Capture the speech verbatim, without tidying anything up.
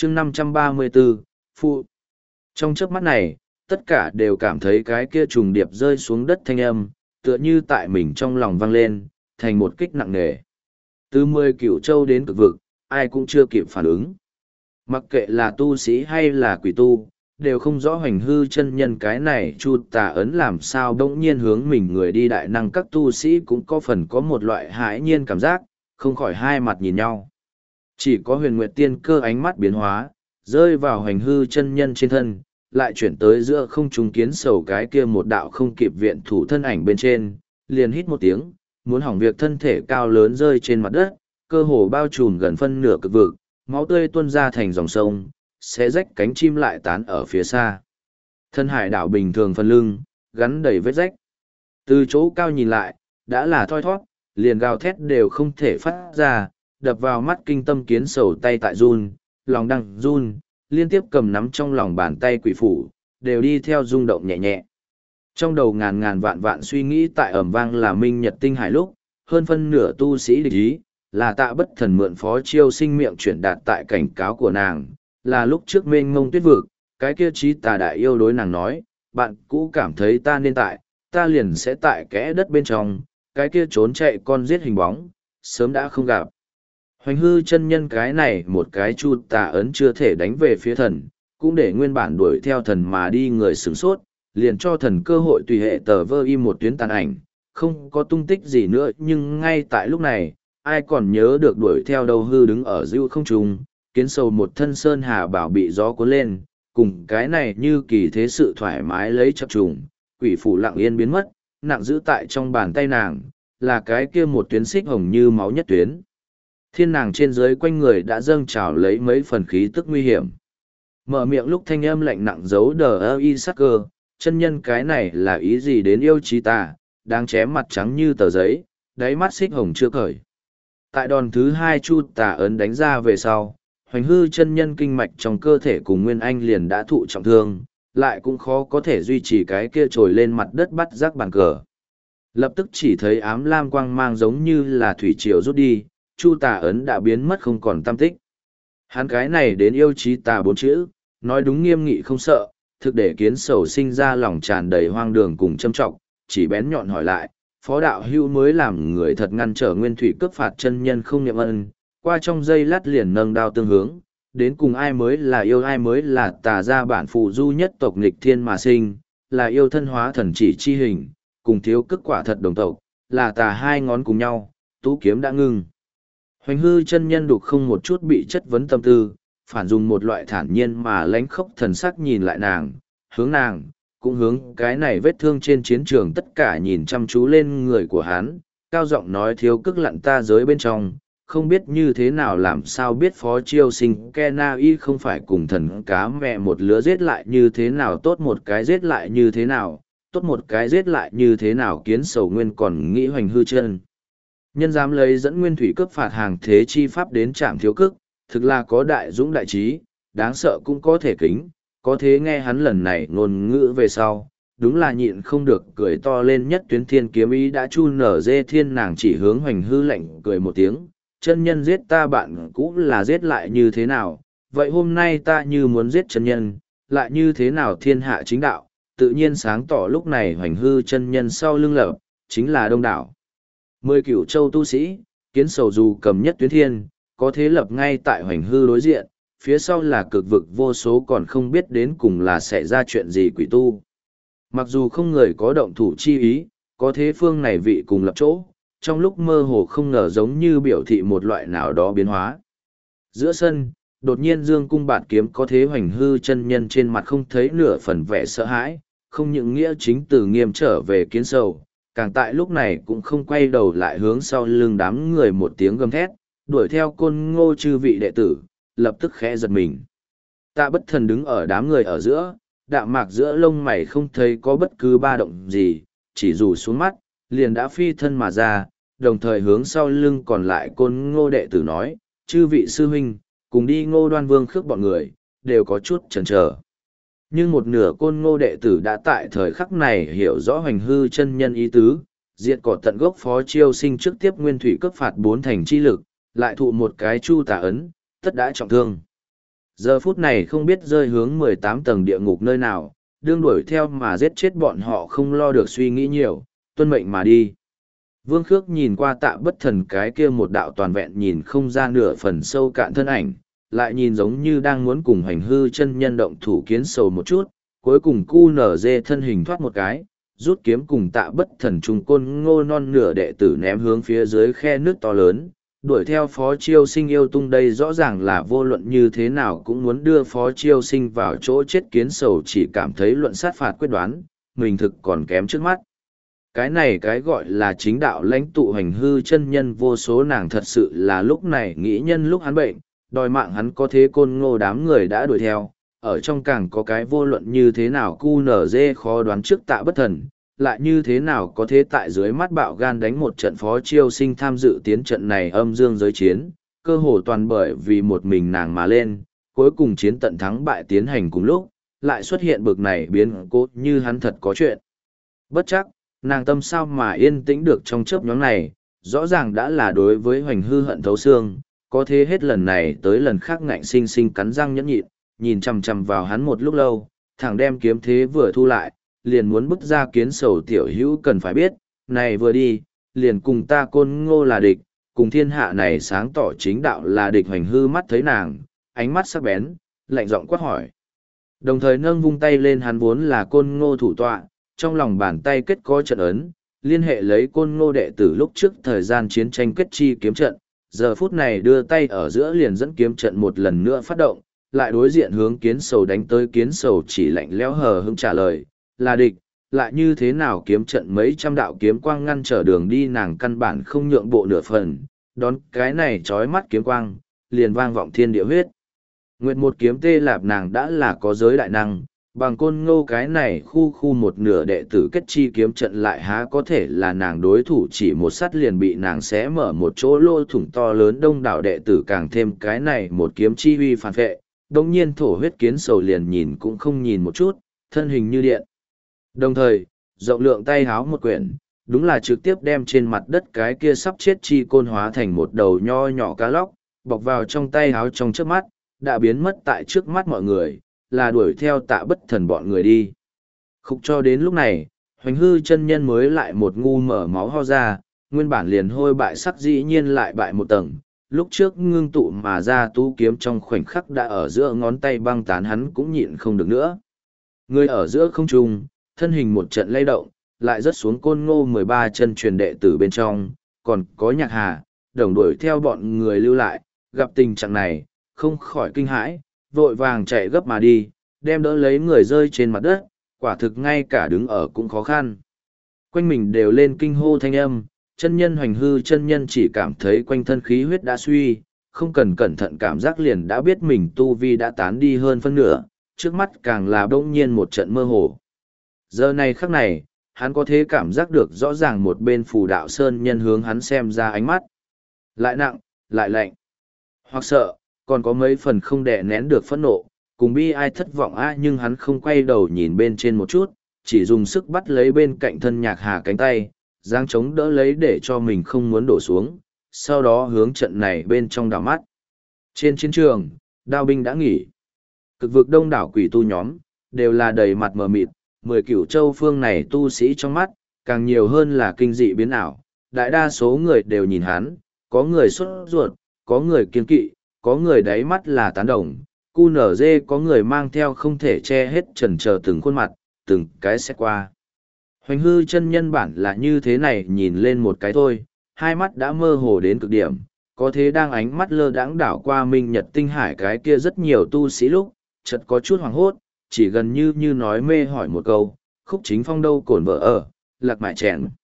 chương năm trăm ba mươi bốn, Phụ. Trong chớp mắt này, tất cả đều cảm thấy cái kia trùng điệp rơi xuống đất thanh âm, tựa như tại mình trong lòng vang lên, thành một kích nặng nề. Từ mười cửu châu đến cực vực, ai cũng chưa kịp phản ứng. Mặc kệ là tu sĩ hay là quỷ tu, đều không rõ hoành hư chân nhân cái này chu tà ấn làm sao bỗng nhiên hướng mình người đi đại năng, các tu sĩ cũng có phần có một loại hãi nhiên cảm giác, không khỏi hai mặt nhìn nhau. Chỉ có huyền nguyệt tiên cơ ánh mắt biến hóa, rơi vào hoành hư chân nhân trên thân, lại chuyển tới giữa không trung kiến sầu cái kia một đạo không kịp viện thủ thân ảnh bên trên, liền hít một tiếng, muốn hỏng việc thân thể cao lớn rơi trên mặt đất, cơ hồ bao trùm gần phân nửa cực vực, máu tươi tuôn ra thành dòng sông, sẽ rách cánh chim lại tán ở phía xa. Thân hải đảo bình thường phần lưng, gắn đầy vết rách. Từ chỗ cao nhìn lại, đã là thoi thoát, liền gào thét đều không thể phát ra, đập vào mắt kinh tâm kiến sầu tay tại run, lòng đang run, liên tiếp cầm nắm trong lòng bàn tay quỷ phủ, đều đi theo rung động nhẹ nhẹ. Trong đầu ngàn ngàn vạn vạn suy nghĩ tại ẩm vang là minh nhật tinh hải lúc, hơn phân nửa tu sĩ địch ý, là tạ bất thần mượn phó chiêu sinh miệng chuyển đạt tại cảnh cáo của nàng, là lúc trước mênh mông tuyết vực, cái kia trí tà đại yêu đối nàng nói, bạn cũ cảm thấy ta nên tại, ta liền sẽ tại kẽ đất bên trong, cái kia trốn chạy con giết hình bóng, sớm đã không gặp. Hoành hư chân nhân cái này một cái chu tà ấn chưa thể đánh về phía thần, cũng để nguyên bản đuổi theo thần mà đi người sửng sốt, liền cho thần cơ hội tùy hệ tờ vơ im một tuyến tàn ảnh, không có tung tích gì nữa, nhưng ngay tại lúc này, ai còn nhớ được đuổi theo đâu hư đứng ở dư không trung, kiến sầu một thân sơn hà bảo bị gió cuốn lên, cùng cái này như kỳ thế sự thoải mái lấy chập trùng, quỷ phủ lặng yên biến mất, nặng giữ tại trong bàn tay nàng, là cái kia một tuyến xích hồng như máu nhất tuyến. Thiên nàng trên dưới quanh người đã dâng trào lấy mấy phần khí tức nguy hiểm. Mở miệng lúc thanh âm lạnh nặng giấu đờ ơ y sắc cơ, chân nhân cái này là ý gì đến yêu trí ta, đang chém mặt trắng như tờ giấy, đáy mắt xích hồng chưa cởi. Tại đòn thứ hai chu tà ấn đánh ra về sau, hoành hư chân nhân kinh mạch trong cơ thể cùng Nguyên Anh liền đã thụ trọng thương, lại cũng khó có thể duy trì cái kia trồi lên mặt đất bắt rác bàn cờ. Lập tức chỉ thấy ám lam quang mang giống như là thủy triều rút đi, chu tà ấn đã biến mất không còn tăm tích. Hắn cái này đến yêu trí tà bốn chữ, nói đúng nghiêm nghị không sợ, thực để kiến sầu sinh ra lòng tràn đầy hoang đường cùng châm trọng, chỉ bén nhọn hỏi lại, phó đạo hưu mới làm người thật ngăn trở nguyên thủy cướp phạt chân nhân không niệm ân, qua trong giây lát liền nâng đao tương hướng, đến cùng ai mới là yêu ai mới là tà gia bản phù du nhất tộc nghịch thiên mà sinh, là yêu thân hóa thần chỉ chi hình, cùng thiếu cức quả thật đồng tộc, là tà hai ngón cùng nhau, tú kiếm đã ngưng. Hoành hư chân nhân đục không một chút bị chất vấn tâm tư, phản dùng một loại thản nhiên mà lánh khốc thần sắc nhìn lại nàng, hướng nàng, cũng hướng cái này vết thương trên chiến trường tất cả nhìn chăm chú lên người của hắn, cao giọng nói thiếu cức lặn ta giới bên trong, không biết như thế nào làm sao biết phó chiêu sinh Kena y không phải cùng thần cá mẹ một lứa giết lại như thế nào tốt một cái giết lại như thế nào, tốt một cái giết lại như thế nào kiến sầu nguyên còn nghĩ hoành hư chân. Nhân dám lấy dẫn nguyên thủy cướp phạt hàng thế chi pháp đến trạm thiếu cức, thực là có đại dũng đại trí, đáng sợ cũng có thể kính, có thế nghe hắn lần này ngôn ngữ về sau, đúng là nhịn không được cười to lên nhất tuyến thiên kiếm ý đã chu nở dê thiên nàng chỉ hướng hoành hư lạnh cười một tiếng, chân nhân giết ta bạn cũ là giết lại như thế nào, vậy hôm nay ta như muốn giết chân nhân, lại như thế nào thiên hạ chính đạo, tự nhiên sáng tỏ lúc này hoành hư chân nhân sau lưng lập, chính là đông đảo. Mười cửu châu tu sĩ, kiến sầu dù cầm nhất tuyến thiên, có thế lập ngay tại hoành hư đối diện, phía sau là cực vực vô số còn không biết đến cùng là sẽ ra chuyện gì quỷ tu. Mặc dù không người có động thủ chi ý, có thế phương này vị cùng lập chỗ, trong lúc mơ hồ không ngờ giống như biểu thị một loại nào đó biến hóa. Giữa sân, đột nhiên dương cung bạt kiếm có thế hoành hư chân nhân trên mặt không thấy nửa phần vẻ sợ hãi, không những nghĩa chính từ nghiêm trở về kiến sầu, càng tại lúc này cũng không quay đầu lại hướng sau lưng đám người một tiếng gầm thét, đuổi theo côn ngô chư vị đệ tử, lập tức khẽ giật mình. Tạ bất thần đứng ở đám người ở giữa, đạm mạc giữa lông mày không thấy có bất cứ ba động gì, chỉ rủ xuống mắt, liền đã phi thân mà ra, đồng thời hướng sau lưng còn lại côn ngô đệ tử nói, chư vị sư huynh, cùng đi ngô đoan vương khước bọn người, đều có chút chần chờ. Nhưng một nửa côn ngô đệ tử đã tại thời khắc này hiểu rõ hoành hư chân nhân ý tứ, diệt cỏ tận gốc phó chiêu sinh trước tiếp nguyên thủy cấp phạt bốn thành chi lực, lại thụ một cái chu tà ấn, tất đã trọng thương. Giờ phút này không biết rơi hướng mười tám tầng địa ngục nơi nào, đương đuổi theo mà giết chết bọn họ không lo được suy nghĩ nhiều, tuân mệnh mà đi. Vương Khước nhìn qua Tạ Bất Thần cái kia một đạo toàn vẹn nhìn không ra nửa phần sâu cạn thân ảnh, lại nhìn giống như đang muốn cùng Hoành Hư chân nhân động thủ kiến sầu một chút, cuối cùng cu nở dê thân hình thoát một cái, rút kiếm cùng Tạ Bất Thần trùng côn ngô non nửa đệ tử ném hướng phía dưới khe nước to lớn, đuổi theo Phó Chiêu Sinh yêu tung đây rõ ràng là vô luận như thế nào cũng muốn đưa Phó Chiêu Sinh vào chỗ chết kiến sầu chỉ cảm thấy luận sát phạt quyết đoán, mình thực còn kém trước mắt. Cái này cái gọi là chính đạo lãnh tụ Hoành Hư chân nhân vô số nàng thật sự là lúc này nghĩ nhân lúc hắn bệnh, đòi mạng hắn có thế côn ngô đám người đã đuổi theo, ở trong càng có cái vô luận như thế nào cu nở dê khó đoán trước Tạ Bất Thần, lại như thế nào có thế tại dưới mắt bạo gan đánh một trận Phó Chiêu Sinh tham dự tiến trận này âm dương giới chiến, cơ hồ toàn bởi vì một mình nàng mà lên, cuối cùng chiến tận thắng bại tiến hành cùng lúc, lại xuất hiện bực này biến cố như hắn thật có chuyện. Bất chắc, nàng tâm sao mà yên tĩnh được trong chớp nhóm này, rõ ràng đã là đối với Hoành Hư hận thấu xương, có thế hết lần này tới lần khác ngạnh sinh sinh cắn răng nhẫn nhịn, nhìn chằm chằm vào hắn một lúc lâu, thẳng đem kiếm thế vừa thu lại, liền muốn bức ra kiến sầu tiểu hữu cần phải biết, này vừa đi, liền cùng ta côn ngô là địch, cùng thiên hạ này sáng tỏ chính đạo là địch. Hoành Hư mắt thấy nàng, ánh mắt sắc bén, lạnh giọng quát hỏi. Đồng thời nâng vung tay lên hắn vốn là côn ngô thủ tọa, trong lòng bàn tay kết có trận ấn, liên hệ lấy côn ngô đệ tử lúc trước thời gian chiến tranh kết chi kiếm trận, giờ phút này đưa tay ở giữa liền dẫn kiếm trận một lần nữa phát động, lại đối diện hướng kiến sầu đánh tới. Kiến sầu chỉ lạnh lẽo hờ hững trả lời, là địch, lại như thế nào kiếm trận mấy trăm đạo kiếm quang ngăn trở đường đi nàng căn bản không nhượng bộ nửa phần, đón cái này trói mắt kiếm quang, liền vang vọng thiên địa huyết. Nguyệt một kiếm tê lạp nàng đã là có giới đại năng, bằng côn ngô cái này khu khu một nửa đệ tử kết chi kiếm trận lại há có thể là nàng đối thủ, chỉ một sắt liền bị nàng xé mở một chỗ lỗ thủng to lớn. Đông đảo đệ tử càng thêm cái này một kiếm chi huy phản vệ, đồng nhiên thổ huyết. Kiến sầu liền nhìn cũng không nhìn một chút, thân hình như điện. Đồng thời, rộng lượng tay háo một quyển, đúng là trực tiếp đem trên mặt đất cái kia sắp chết chi côn hóa thành một đầu nho nhỏ cá lóc, bọc vào trong tay háo trong trước mắt, đã biến mất tại trước mắt mọi người, là đuổi theo Tạ Bất Thần bọn người đi. Khúc cho đến lúc này, Hoành Hư chân nhân mới lại một ngu mở máu ho ra, nguyên bản liền hôi bại sắc dĩ nhiên lại bại một tầng, lúc trước ngưng tụ mà ra tú kiếm trong khoảnh khắc đã ở giữa ngón tay băng tán, hắn cũng nhịn không được nữa. Người ở giữa không trung, thân hình một trận lay động, lại rớt xuống côn ngô mười ba chân truyền đệ tử bên trong, còn có Nhạc Hà, đồng đuổi theo bọn người lưu lại, gặp tình trạng này, không khỏi kinh hãi, vội vàng chạy gấp mà đi, đem đỡ lấy người rơi trên mặt đất, quả thực ngay cả đứng ở cũng khó khăn. Quanh mình đều lên kinh hô thanh âm, chân nhân Hoành Hư chân nhân chỉ cảm thấy quanh thân khí huyết đã suy, không cần cẩn thận cảm giác liền đã biết mình tu vi đã tán đi hơn phân nửa, trước mắt càng là bỗng nhiên một trận mơ hồ. Giờ này khắc này, hắn có thể cảm giác được rõ ràng một bên Phù Đạo Sơn nhân hướng hắn xem ra ánh mắt. Lại nặng, lại lạnh, hoặc sợ, còn có mấy phần không đè nén được phẫn nộ, cùng bi ai thất vọng a nhưng hắn không quay đầu nhìn bên trên một chút, chỉ dùng sức bắt lấy bên cạnh thân Nhạc Hà cánh tay, giang chống đỡ lấy để cho mình không muốn đổ xuống, sau đó hướng trận này bên trong đảo mắt. Trên chiến trường, đao binh đã nghỉ. Cực vực đông đảo quỷ tu nhóm, đều là đầy mặt mờ mịt, mười cửu châu phương này tu sĩ trong mắt, càng nhiều hơn là kinh dị biến ảo. Đại đa số người đều nhìn hắn, có người sốt ruột, có người kiên kỵ, có người đáy mắt là tán đồng, cu nở dê có người mang theo không thể che hết trần chờ từng khuôn mặt, từng cái xét qua. Hoành Hư chân nhân bản là như thế này nhìn lên một cái thôi, hai mắt đã mơ hồ đến cực điểm, có thế đang ánh mắt lơ đãng đảo qua minh nhật tinh hải cái kia rất nhiều tu sĩ lúc, chợt có chút hoảng hốt, chỉ gần như như nói mê hỏi một câu, Khúc Chính Phong đâu cổn vợ ở, lạc mại chèn.